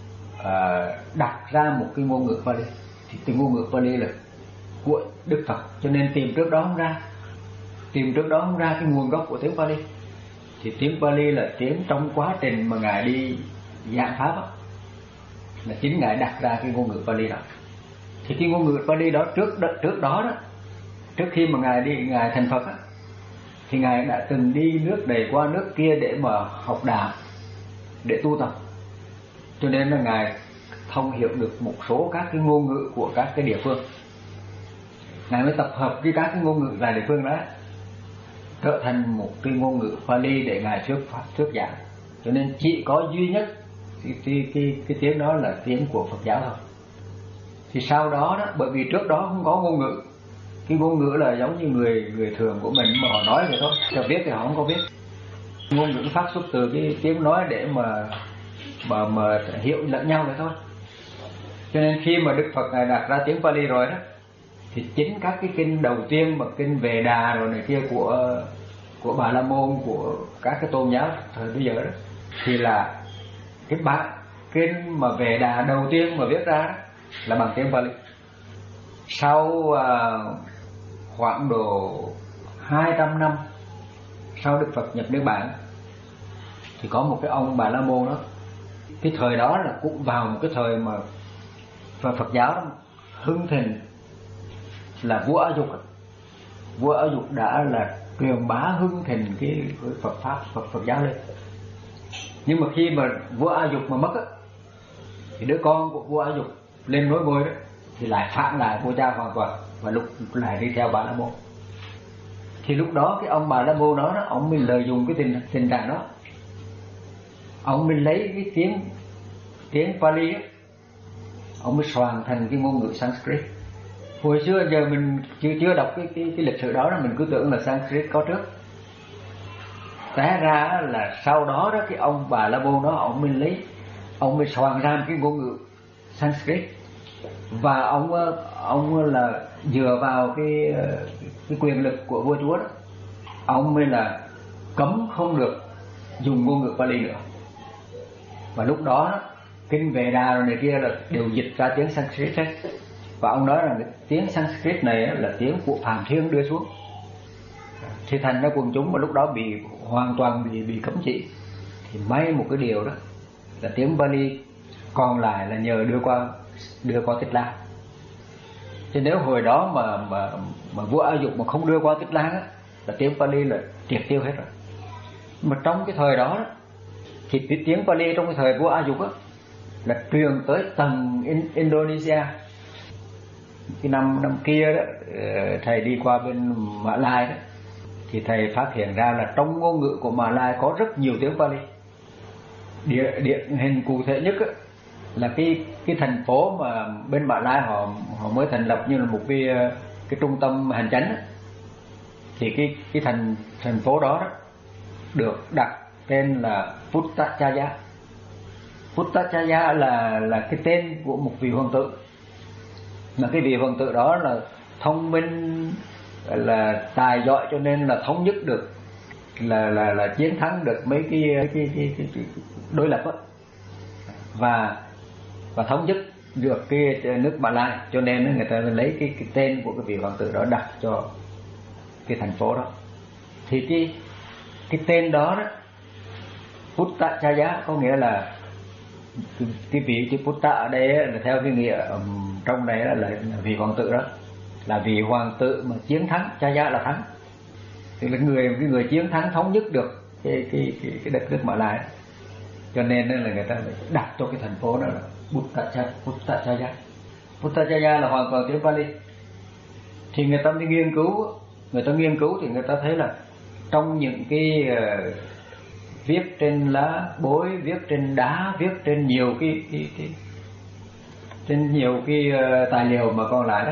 A: uh, đặt ra một cái ngôn ngữ Pali. Thì cái ngôn ngữ Pali là của Đức Phật, cho nên tìm trước đó không ra, tìm trước đó không ra cái nguồn gốc của tiếng Pali. Thì tiếng Pali là tiếng trong quá trình mà ngài đi giảng pháp đó, là chính ngài đặt ra cái ngôn ngữ Pali đó. Thì cái ngôn ngữ Pali đó trước đó, trước đó đó, trước khi mà ngài đi ngài thành Phật á, thì ngài đã từng đi nước này qua nước kia để mà học đạo, để tu tập, cho nên là ngài thông hiểu được một số các cái ngôn ngữ của các cái địa phương. Ngài mới tập hợp với các cái ngôn ngữ tại địa phương đó trở thành một cái ngôn ngữ Pali để ngài thuyết pháp thuyết giảng. Cho nên chỉ có duy nhất cái cái cái, cái tiếng đó là tiếng của Phật giáo thôi. Thì sau đó đó, bởi vì trước đó không có ngôn ngữ, cái ngôn ngữ là giống như người người thường của mình mà họ nói vậy thôi, cho biết thì họ không có biết. Ngôn ngữ phát xuất từ cái tiếng nói để mà mà mà hiểu lẫn nhau vậy thôi. Cho nên khi mà Đức Phật ngài đặt ra tiếng Pali rồi đó, thì chính các cái kinh đầu tiên mà kinh Về Đà rồi này kia của của Bà La Môn, của các cái tôn giáo thời bây giờ đó, thì là cái bản kinh mà Về Đà đầu tiên mà viết ra đó là bằng tiếng Pali. Sau uh, khoảng độ hai trăm năm sau Đức Phật nhập Niết Bàn, thì có một cái ông Bà La Môn đó, cái thời đó là cũng vào một cái thời mà Phật giáo đó, hưng thịnh, là vua A Dục. Vua A Dục đã là truyền bá hưng thịnh cái Phật pháp, Phật Phật giáo lên. Nhưng mà khi mà vua A Dục mà mất á, thì đứa con của vua A Dục lên nối ngôi đó, thì lại phản lại vua cha hoàn toàn, và lúc lại đi theo Bà La Môn. Thì lúc đó cái ông Bà La Môn đó, đó ông mới lợi dụng cái tình tình trạng đó, ông mới lấy cái tiếng tiếng Pali ấy, ông mới soạn thành cái ngôn ngữ Sanskrit. Hồi xưa giờ mình chưa chưa đọc cái cái, cái lịch sử đó, mình cứ tưởng là Sanskrit có trước. Té ra là sau đó đó cái ông Bà La Môn đó ông mới lấy ông mới soạn ra cái ngôn ngữ Sanskrit, và ông ông là dựa vào cái cái quyền lực của vua chúa đó, ông mới là cấm không được dùng ngôn ngữ Pali nữa. Và lúc đó kinh Veda rồi này kia là đều dịch ra tiếng Sanskrit hết. Và ông nói rằng cái tiếng Sanskrit này là tiếng của Phạm Thiên đưa xuống. Thì thành ra quần chúng mà lúc đó bị hoàn toàn bị bị cấm chỉ. Thì may một cái điều đó là tiếng Pali còn lại là nhờ đưa qua đưa qua Tích Lan. Chứ nếu hồi đó mà mà mà vua A Dục mà không đưa qua Tích Lan á, là tiếng Pali là triệt tiêu hết rồi. Mà trong cái thời đó, đó thì cái tiếng Pali trong cái thời vua A Dục á là truyền tới tầng Indonesia. Cái năm năm kia đó, thầy đi qua bên Mã Lai đó, thì thầy phát hiện ra là trong ngôn ngữ của Mã Lai có rất nhiều tiếng Pali. Địa điển hình cụ thể nhất á, là cái cái thành phố mà bên Mã Lai họ họ mới thành lập như là một cái cái trung tâm hành chánh á. Thì cái cái thành thành phố đó, đó được đặt tên là Puttachaya. Puttachaya là là cái tên của một vị hoàng tử. Mà cái vị hoàng tử đó là thông minh, là tài giỏi, cho nên là thống nhất được, là là là chiến thắng được mấy cái cái cái, cái, cái đối lập đó. Và và thống nhất được cái nước Mã Lai, cho nên người ta lấy cái cái tên của cái vị hoàng tử đó đặt cho cái thành phố đó. Thì cái cái tên đó đó, Puttachaya, có nghĩa là cái, cái vị chữ Putta ở đây là theo cái nghĩa um, trong này là, là, là vị hoàng tử đó, là vị hoàng tử mà chiến thắng. Chaya là thắng, tức là người cái người chiến thắng thống nhất được cái cái cái, cái đất nước Mã Lai. Cho nên là người ta đặt cho cái thành phố đó là Puttachaya. Puttachaya Puttachaya là hoàn toàn tiếng Pali. Thì người ta mới nghiên cứu, người ta nghiên cứu thì người ta thấy là trong những cái uh, viết trên lá bối, viết trên đá, viết trên nhiều cái, cái, cái trên nhiều cái uh, tài liệu mà còn lại đó,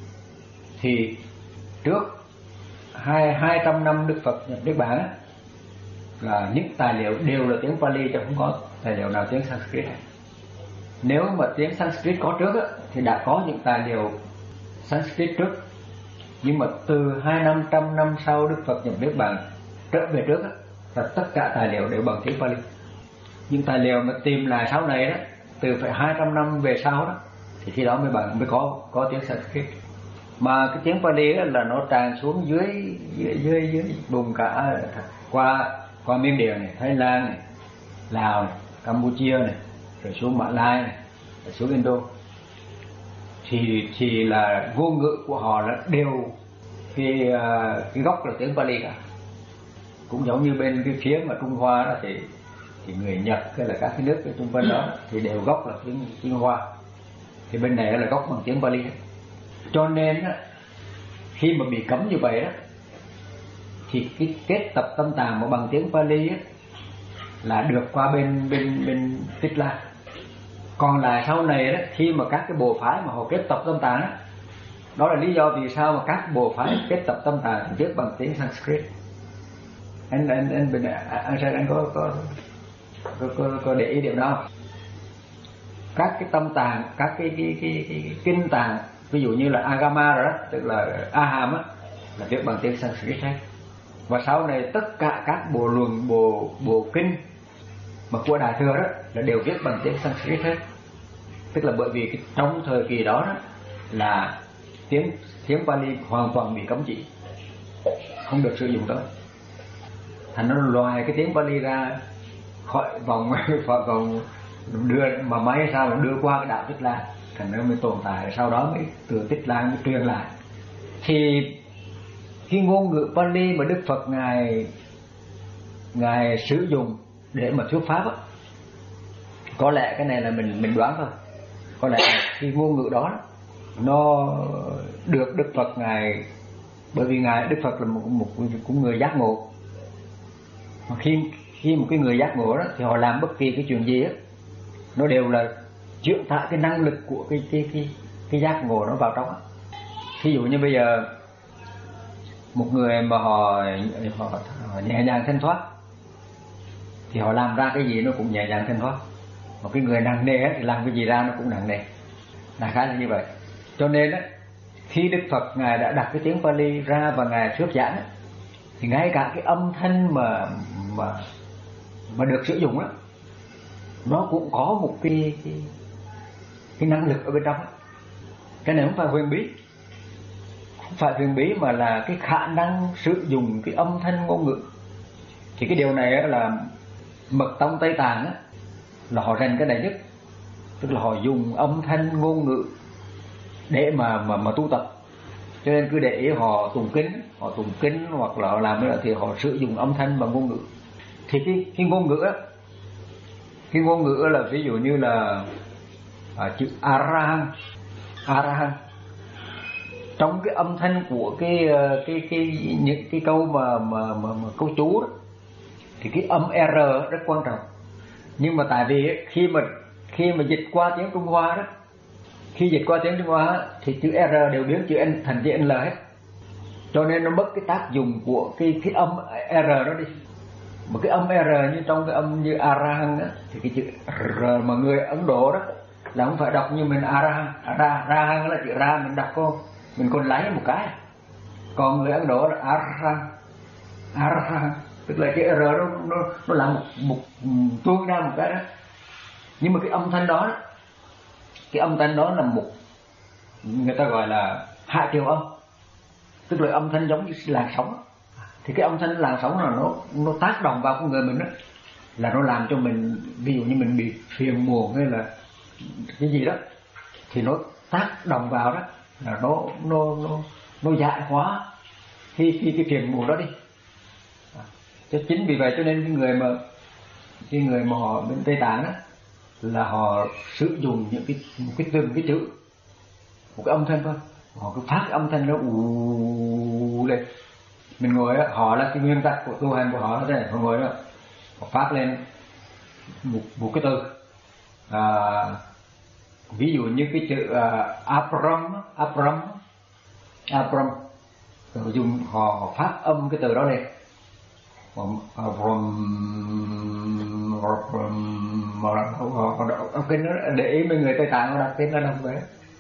A: thì trước hai hai trăm năm Đức Phật nhập Niết Bàn á, là những tài liệu đều là tiếng Pali, chứ không có tài liệu nào tiếng Sanskrit này. Nếu mà tiếng Sanskrit có trước á, thì đã có những tài liệu Sanskrit trước. Nhưng mà từ hai năm trăm năm sau Đức Phật nhập Niết Bàn trở về trước á, là tất cả tài liệu đều bằng tiếng Pali. Những tài liệu mà tìm lại sau này đó, từ phải hai trăm năm về sau đó, thì khi đó mới bằng mới có có tiếng Sanskrit. Mà cái tiếng Pali đó là nó tràn xuống dưới dưới dưới, dưới vùng cả qua qua Miến Điện này, Thái Lan này, Lào này, Campuchia này, rồi xuống Mã Lai này, rồi xuống Indo. Thì thì là ngôn ngữ của họ là đều cái cái gốc là tiếng Pali cả. Cũng giống như bên cái phía mà Trung Hoa đó, thì thì người Nhật hay là các cái nước ở trung quanh đó thì đều gốc là tiếng tiếng Hoa. Thì bên này là gốc bằng tiếng Pali. Cho nên khi mà bị cấm như vậy đó, thì cái kết tập tâm tạng mà bằng tiếng Pali á, là được qua bên bên bên Tích Lan. Còn lại sau này đó, khi mà các cái bộ phái mà họ kết tập tâm tạng đó, đó là lý do vì sao mà các bộ phái kết tập tâm tạng viết bằng tiếng Sanskrit. Anh anh anh bên anh anh, anh có, có có có có để ý điểm đó. Các cái tâm tạng, các cái cái cái, cái, cái kinh tạng, ví dụ như là Agama rồi đó, tức là Aham á, là viết bằng tiếng Sanskrit hết. Và sau này tất cả các bộ luận, bộ bộ kinh mà của Đại Thừa đó là đều viết bằng tiếng Sanskrit hết. Tức là bởi vì cái, trong thời kỳ đó, đó là tiếng tiếng Pali hoàn toàn bị cấm chỉ, không được sử dụng tới. Thành nó loài cái tiếng Pali ra khỏi vòng vòng đưa mà máy sao mà đưa qua cái đạo Tích Lan, thành nó mới tồn tại. Sau đó mới từ Tích Lan mới truyền lại. Thì cái ngôn ngữ Pali mà Đức Phật ngài ngài sử dụng để mà thuyết pháp á, có lẽ cái này là mình mình đoán thôi, có lẽ cái ngôn ngữ đó nó được Đức Phật ngài, bởi vì ngài Đức Phật là một một cũng người giác ngộ, mà khi khi một cái người giác ngộ đó thì họ làm bất kỳ cái chuyện gì á, nó đều là chuyển tải cái năng lực của cái cái cái cái giác ngộ nó vào trong đó. Ví dụ như bây giờ một người mà họ, họ, họ nhẹ nhàng thanh thoát thì họ làm ra cái gì nó cũng nhẹ nhàng thanh thoát. Một cái người nặng nề thì làm cái gì ra nó cũng nặng nề, đại khái là như vậy. Cho nên á, khi Đức Phật ngài đã đặt cái tiếng Pali ra và ngài thuyết giảng á, thì ngay cả cái âm thanh mà mà mà được sử dụng á, nó cũng có một cái cái, cái năng lực ở bên trong á. Cái này không phải huyền bí, không phải huyền bí mà là cái khả năng sử dụng cái âm thanh ngôn ngữ. Thì cái điều này á là Mật tông Tây Tạng á, là họ rèn cái này nhất, tức là họ dùng âm thanh ngôn ngữ để mà mà mà tu tập. Cho nên cứ để ý họ tụng kinh, họ tụng kinh hoặc là họ làm cái thì họ sử dụng âm thanh và ngôn ngữ. Thì cái cái ngôn ngữ á, cái ngôn ngữ là ví dụ như là à, chữ Arahant, Arahant. Trong cái âm thanh của cái cái cái những cái câu mà mà mà, mà câu chú đó, thì cái âm R rất quan trọng. Nhưng mà tại vì khi mà khi mà dịch qua tiếng Trung Hoa đó, khi dịch qua tiếng Trung Hoa thì chữ R đều biến chữ N thành chữ L hết, cho nên nó mất cái tác dụng của cái cái âm R đó đi. Một cái âm R như trong cái âm như Arahant á, thì cái chữ R mà người Ấn Độ đó là không phải đọc như mình Arahant. Arahant là chữ ra mình đọc cô mình còn lấy một cái, còn người Ấn Độ là Arahant, Arahant tức là cái R nó nó nó làm một một tuôn ra một cái đó. Nhưng mà cái âm thanh đó, cái âm thanh đó là một, người ta gọi là hạ triều âm, tức là âm thanh giống như làn sóng. Thì cái âm thanh làn sóng là nó nó tác động vào con người mình đó, là nó làm cho mình, ví dụ như mình bị phiền muộn hay là cái gì đó, thì nó tác động vào đó là nó nó nó nó giải hóa khi khi cái phiền muộn đó đi. Cho chính vì vậy cho nên cái người mà cái người mà họ bên Tây Tạng á, là họ sử dụng những cái một cái từng cái chữ, một cái âm thanh thôi, họ cứ phát cái âm thanh nó ù lên. Mình ngồi đó, họ là cái nguyên tắc của tu hành của họ thế này, họ ngồi đó họ phát lên một một cái từ à, ví dụ như cái chữ uh, Abram, Abram, Abram, rồi dùng họ, họ phát âm cái từ đó lên. Ông kinh nó để ý mấy người Tây Tạng nó đọc tên nó đọc vậy,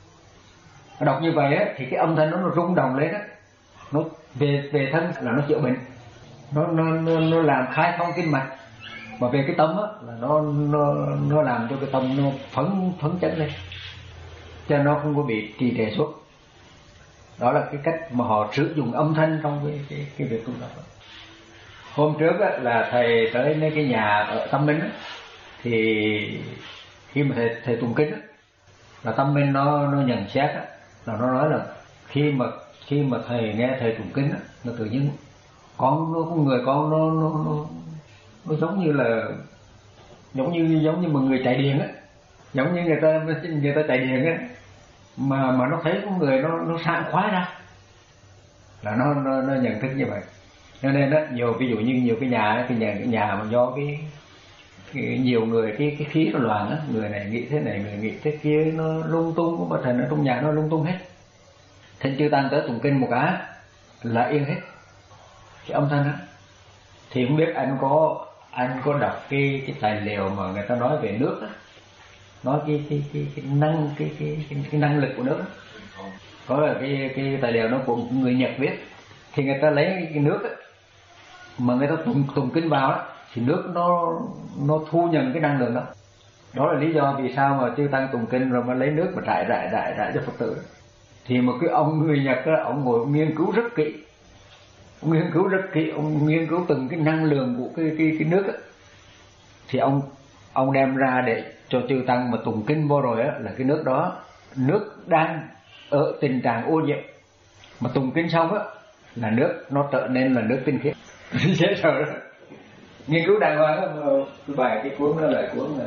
A: nó đọc như vậy á, thì cái âm thanh nó nó rung động lên á, nó về về thân là nó chữa bệnh, nó nó nó, nó làm khai thông kinh mạch, mà về cái tâm á là nó nó nó làm cho cái tâm nó phấn phấn chấn lên, cho nó không có bị trì trệ suốt. Đó là cái cách mà họ sử dụng âm thanh trong cái cái, cái việc tu tập. Hôm trước á, là thầy tới mấy cái nhà ở Tâm Minh á, thì khi mà thầy thầy tụng kinh á, là Tâm Minh nó nó nhận xét á, là nó nói là khi mà khi mà thầy nghe thầy tụng kinh á, nó tự nhiên con nó con người con nó nó nó nó giống như là giống như giống như một người chạy điện á, giống như người ta người ta chạy điện á, mà mà nó thấy con người nó nó sảng khoái ra, là nó nó nó nhận thức như vậy. Cho nên đó, nhiều ví dụ như nhiều cái nhà cái nhà cái nhà mà do cái, cái nhiều người cái cái khí nó loạn á, người này nghĩ thế này người nghĩ thế kia, nó lung tung, có thành ở trong nhà nó lung tung hết. Thánh Chư Tăng tới tụng kinh một cái là yên hết cái âm thanh đó. Thì không biết anh có anh có đọc cái cái tài liệu mà người ta nói về nước á, nói cái cái cái, cái năng cái cái, cái cái năng lực của nước đó. Có là cái cái tài liệu nó của một người Nhật viết, thì người ta lấy cái nước á, mà người ta tụng tụng kinh vào đó, thì nước nó nó thu nhận cái năng lượng đó. Đó là lý do vì sao mà Chư Tăng tụng kinh rồi mà lấy nước mà rải rải rải rải cho Phật tử. Thì một cái ông người Nhật đó, ông ngồi ông nghiên cứu rất kỹ, ông nghiên cứu rất kỹ, ông nghiên cứu từng cái năng lượng của cái cái cái nước á. Thì ông ông đem ra để cho Chư Tăng mà tụng kinh vô rồi á, là cái nước đó nước đang ở tình trạng ô nhiễm, mà tụng kinh xong á là nước nó trở nên là nước tinh khiết. Dễ sợ đó. Nghiên cứu đàng hoàng đó, cái bài cái cuốn đó là cuốn là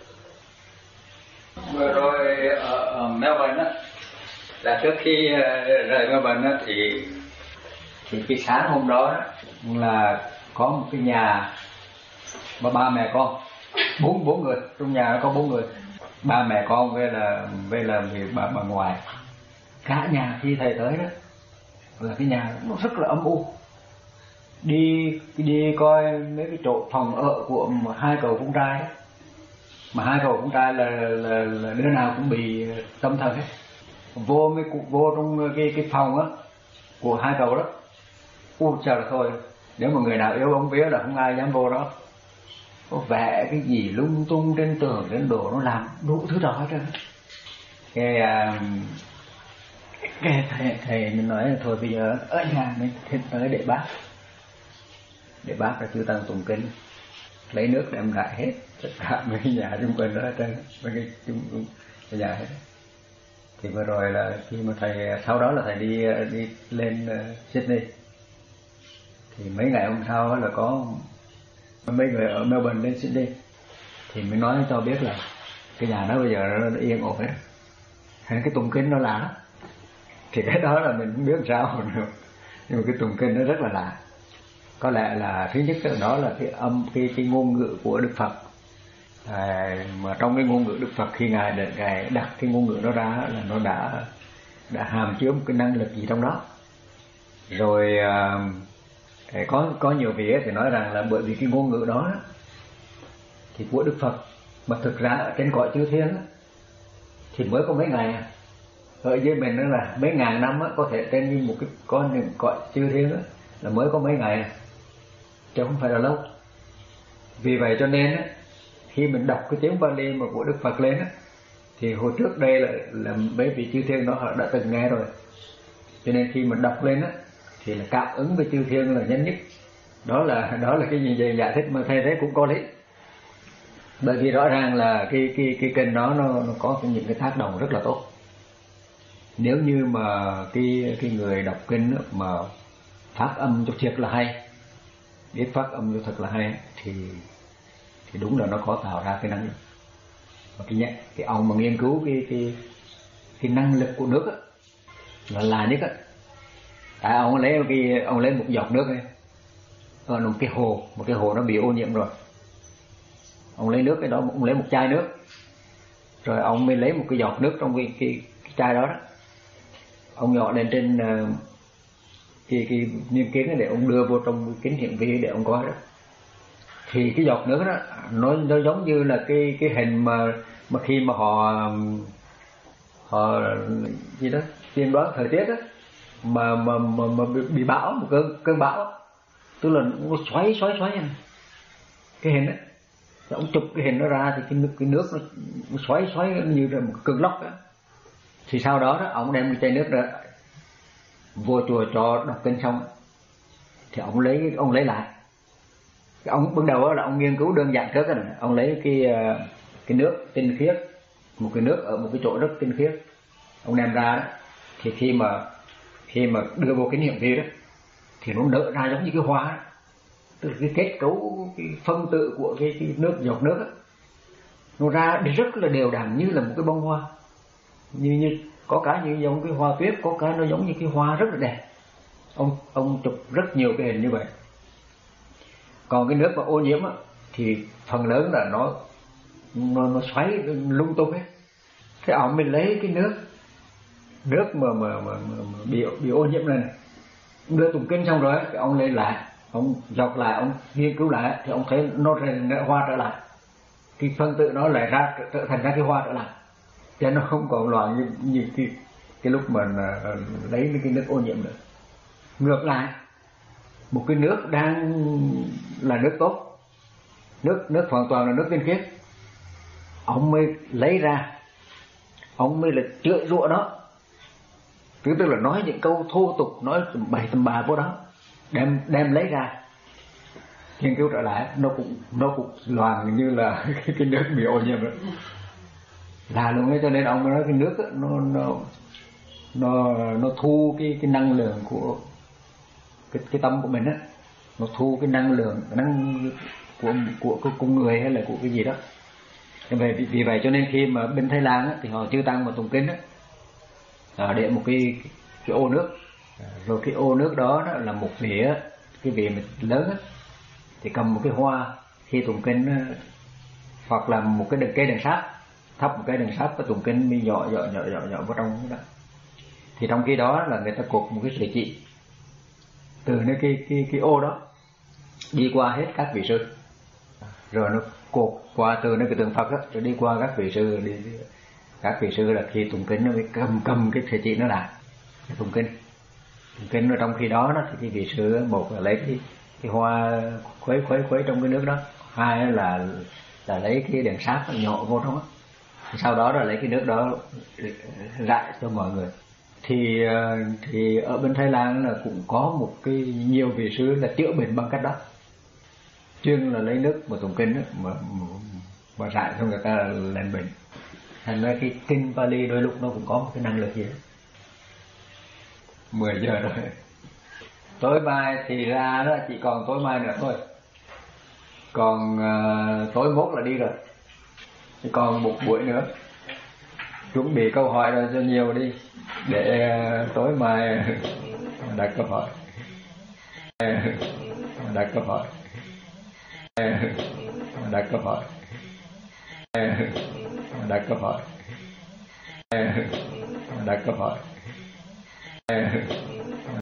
A: vừa rồi ở, ở Melbourne á, là trước khi rời Melbourne á, thì thì cái sáng hôm đó, đó là có một cái nhà mà ba mẹ con, bốn bốn người trong nhà có bốn người, ba mẹ con với là với là bà bà ngoại, cả nhà khi thầy tới đó là cái nhà nó rất là âm u. Đi đi coi mấy cái chỗ phòng ở của hai cậu con trai, mà hai cậu con trai là, là, là đứa nào cũng bị tâm thần hết. Vô mấy cụ vô trong cái cái phòng á của hai cậu đó, u trời là thôi, nếu mà người nào yếu ông vía là không ai dám vô đó. Có vẽ cái gì lung tung trên tường trên đồ, nó làm đủ thứ đó hết trơn. Cái cái thầy thầy mình nói là thôi bây giờ ở nhà mình tới để bác để bác là chư tăng tụng kinh, lấy nước đem lại hết tất cả mấy cái nhà xung quanh đó hết trơn, mấy cái chung cái nhà hết. Thì vừa rồi là khi mà thầy sau đó là thầy đi đi lên uh, Sydney, thì mấy ngày hôm sau là có mấy người ở Melbourne lên Sydney, thì mới nói cho biết là cái nhà đó bây giờ nó yên ổn hết, cái tụng kinh nó lạ lắm. Thì cái đó là mình không biết sao nữa, nhưng mà cái tụng kinh nó rất là lạ. Có lẽ là thứ nhất đó là cái âm cái cái ngôn ngữ của Đức Phật, à, mà trong cái ngôn ngữ Đức Phật khi ngài để ngài đặt cái ngôn ngữ đó ra là nó đã đã hàm chứa một cái năng lực gì trong đó. Rồi à, có có nhiều vị thì nói rằng là bởi vì cái ngôn ngữ đó thì của Đức Phật, mà thực ra ở trên cõi chư thiên thì mới có mấy ngày, ở dưới mình đó là mấy ngàn năm á, có thể trên một cái có những cõi chư thiên đó là mới có mấy ngày, chứ không phải là lâu. Vì vậy cho nên á, khi mình đọc cái tiếng Pali mà của Đức Phật lên á, thì hồi trước đây là là mấy vị chư thiên đó họ đã từng nghe rồi, cho nên khi mình đọc lên á thì là cảm ứng với chư thiên là nhanh nhất. Đó là đó là cái gì về giải thích mà thầy thấy cũng có lý, bởi vì rõ ràng là cái cái cái kinh đó nó, nó có những cái tác động rất là tốt. Nếu như mà cái cái người đọc kinh mà phát âm cho thiệt là hay, biết phát âm cho thật là hay, thì thì đúng là nó có tạo ra cái năng lực. Và cái nhẹ, cái ông mà nghiên cứu cái cái cái năng lực của nước á, là là nhất á. Tại ông lấy cái ông lấy một giọt nước này, ở một cái hồ, một cái hồ nó bị ô nhiễm rồi. Ông lấy nước cái đó, ông lấy một chai nước, rồi ông mới lấy một cái giọt nước trong cái cái, cái chai đó đó, ông nhỏ lên trên uh, cái cái niêm kiến để ông đưa vô trong kính hiển vi để ông coi đó. Thì cái giọt nước đó nó nó giống như là cái cái hình mà mà khi mà họ họ gì đó tiên đoán thời tiết đó, mà mà mà, mà bị, bị bão, một cơn cơn bão, tức là nó xoáy xoáy xoáy này. Cái hình đó, rồi ông chụp cái hình nó ra thì cái nước cái nước nó, nó xoáy xoáy như là một cơn lốc đó. Thì sau đó đó ông đem cái chai nước ra vô chùa cho đọc kinh xong, thì ông lấy ông lấy lại. Ông ban đầu là ông nghiên cứu đơn giản trước cái này, ông lấy cái cái nước tinh khiết, một cái nước ở một cái chỗ rất tinh khiết, ông đem ra đó, thì khi mà khi mà đưa vô cái niệm vi đó thì nó nở ra giống như cái hoa đó. Tức là cái kết cấu, cái phân tự của cái, cái nước giọt nước đó, nó ra rất là đều đặn như là một cái bông hoa, như như có cái như giống cái hoa tuyết, có cái nó giống như cái hoa rất là đẹp. Ông ông chụp rất nhiều cái hình như vậy. Còn cái nước mà ô nhiễm á, thì phần lớn là nó nó, nó xoáy lung tung hết. Thế ông mình lấy cái nước nước mà mà, mà, mà, mà bị bị ô nhiễm này, này đưa tụng kinh xong rồi thì ông lên lại, ông dọc lại, ông nghiên cứu lại thì ông thấy nó ra hoa trở lại, cái phân tự nó lại ra trở thành ra cái hoa trở lại, cho nó không còn loạn như như cái cái lúc mà lấy cái nước ô nhiễm nữa. Ngược lại, một cái nước đang là nước tốt, nước nước hoàn toàn là nước tinh khiết, ông mới lấy ra, ông mới là chữa rủa nó, tức là nói những câu thô tục, nói bậy tầm bạ vô đó, đem đem lấy ra nghiên cứu trở lại, nó cũng nó cũng loạn như là cái, cái nước bị ô nhiễm rồi, là luôn ấy. Cho nên ông nói cái nước đó, nó nó nó nó thu cái cái năng lượng của cái cái tâm của mình á, nó thu cái năng lượng năng của của của con người hay là của cái gì đó. Vì, vì, vì vậy cho nên khi mà bên Thái Lan á, thì họ chư tăng mà tụng kinh á, à, để một cái cái ô nước, rồi cái ô nước đó, đó là một vỉa, cái vỉa lớn á, thì cầm một cái hoa, khi tụng kinh hoặc là một cái cây đằng sáp, thắp một cây đằng sáp và tụng kinh mi nhỏ nhỏ nhỏ nhỏ nhỏ vào trong đó, thì trong khi đó là người ta cột một cái sợi chỉ từ nơi cái cái cái ô đó đi qua hết các vị sư, rồi nó cột qua từ nơi cái tượng Phật đó, rồi đi qua các vị sư, đi các vị sư là khi tụng kinh nó mới cầm cầm cái sợi chỉ nó lại tụng kinh. Tụng kinh ở trong khi đó đó thì cái vị sư một là lấy cái cái hoa khuấy khuấy khuấy trong cái nước đó, hai là là lấy cái đèn sáp nhỏ vô trong đó, sau đó là lấy cái nước đó rải cho mọi người. Thì thì ở bên Thái Lan là cũng có một cái nhiều vị sư là chữa bệnh bằng cách đó, chuyên là lấy nước mà tụng kinh đó, mà mà rải cho người ta lên bệnh. Thành ra cái kinh Pali đôi lúc nó cũng có một cái năng lực gì đó. mười giờ rồi, tối mai thì ra đó chỉ còn tối mai nữa thôi, còn uh, tối mốt là đi rồi, chỉ còn một buổi nữa. Chuẩn bị câu hỏi rồi cho nhiều đi để uh, tối mai đặt câu hỏi đặt câu hỏi đặt câu hỏi đặt câu hỏi đặt câu hỏi